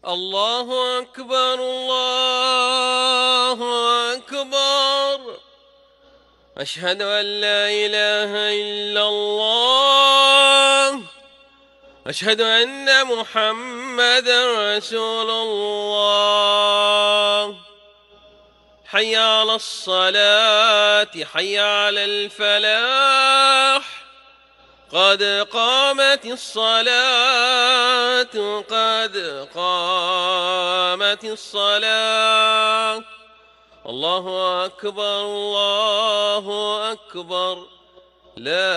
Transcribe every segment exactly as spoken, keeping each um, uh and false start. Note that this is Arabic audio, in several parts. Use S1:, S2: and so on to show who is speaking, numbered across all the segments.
S1: الله أكبر الله أكبر. أشهد أن لا إله إلا الله. أشهد أن محمدا رسول الله. حي على الصلاة حي على الفلاح. قد قامت الصلاة قد قامت الصلاة. الله أكبر الله أكبر. لا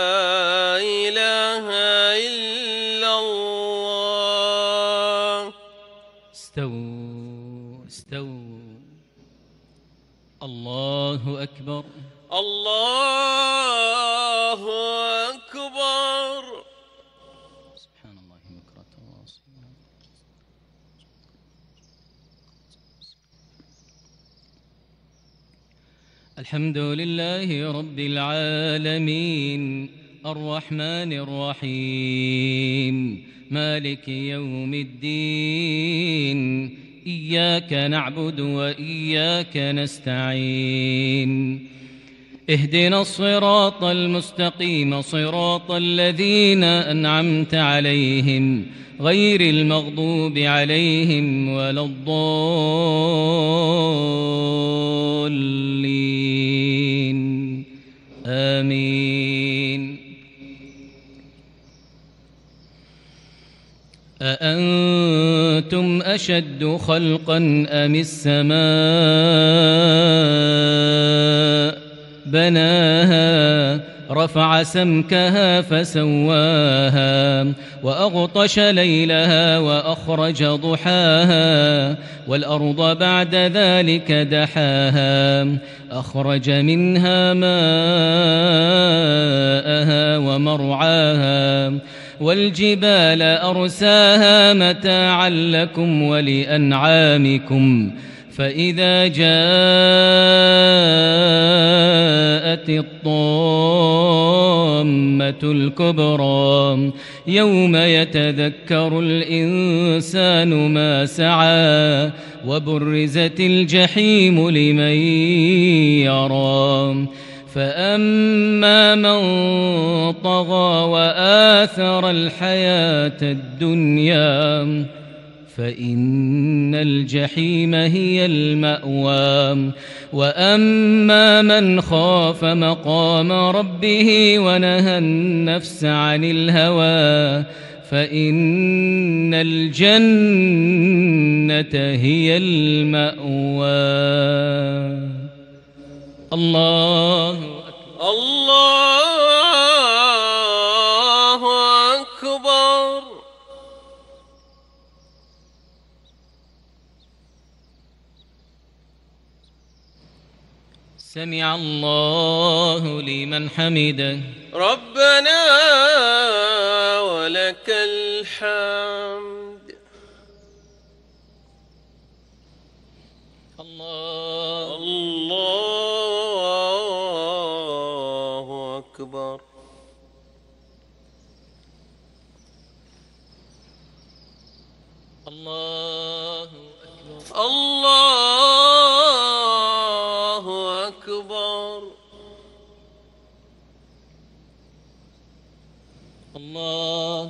S1: إله إلا الله.
S2: استووا استووا. الله أكبر
S1: الله أكبر.
S2: سبحان الله بكرة وأصيلا. الحمد لله رب العالمين الرحمن الرحيم مالك يوم الدين. إياك نعبد وإياك نستعين. اهدنا الصراط المستقيم صراط الذين أنعمت عليهم غير المغضوب عليهم ولا الضالين. آمين. أأنتم أشد خلقا أم السماء بناها رفع سمكها فسواها وأغطش ليلها وأخرج ضحاها والأرض بعد ذلك دحاها أخرج منها ماءها ومرعاها والجبال أرساها متاعا لكم ولأنعامكم. فإذا جاءت الطامة الكبرى يوم يتذكر الإنسان ما سعى وبرزت الجحيم لمن يرى. فأما من طغى وآثر الحياة الدنيا فإن الجحيم هي المأوى. وأما من خاف مقام ربه ونهى النفس عن الهوى فإن الجنة هي المأوى. الله أكبر
S1: الله أكبر.
S2: سمع الله لمن حمده.
S1: ربنا ولك الحمد.
S2: الله
S1: الله أكبر.
S2: الله أكبر.
S1: الله أكبر.
S2: الله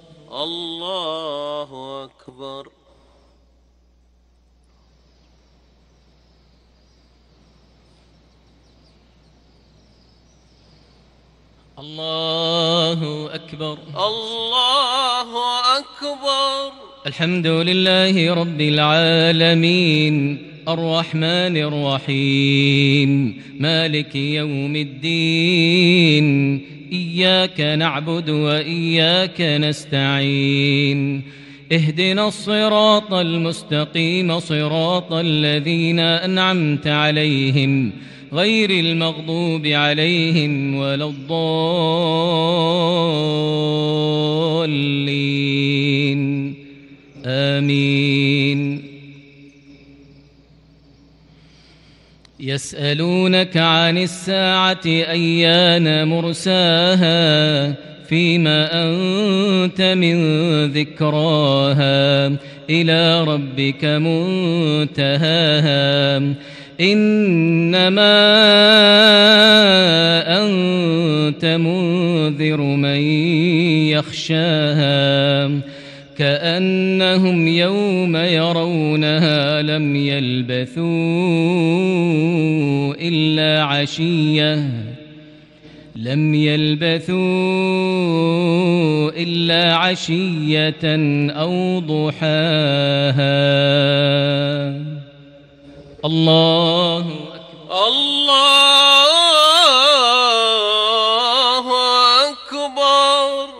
S1: الله أكبر.
S2: الله أكبر.
S1: الله أكبر.
S2: الحمد لله رب العالمين الرحمن الرحيم مالك يوم الدين. إياك نعبد وإياك نستعين. اهدنا الصراط المستقيم صراط الذين أنعمت عليهم غير المغضوب عليهم ولا الضالين. آمين. يسألونك عن الساعة أيان مرساها فيما أنت من ذكراها إلى ربك منتهاها إنما أنت منذر من يخشاها كأنهم يوم يرونها لم يلبثوا إلا عشية لم يلبثوا إلا عشية أو ضحاها. الله أكبر
S1: الله أكبر.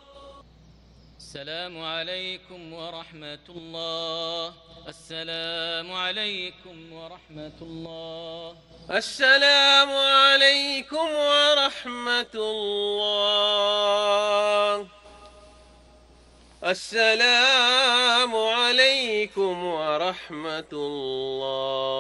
S2: السلام عليكم ورحمة الله. السلام عليكم ورحمة الله.
S1: السلام عليكم ورحمة الله. السلام عليكم ورحمة الله.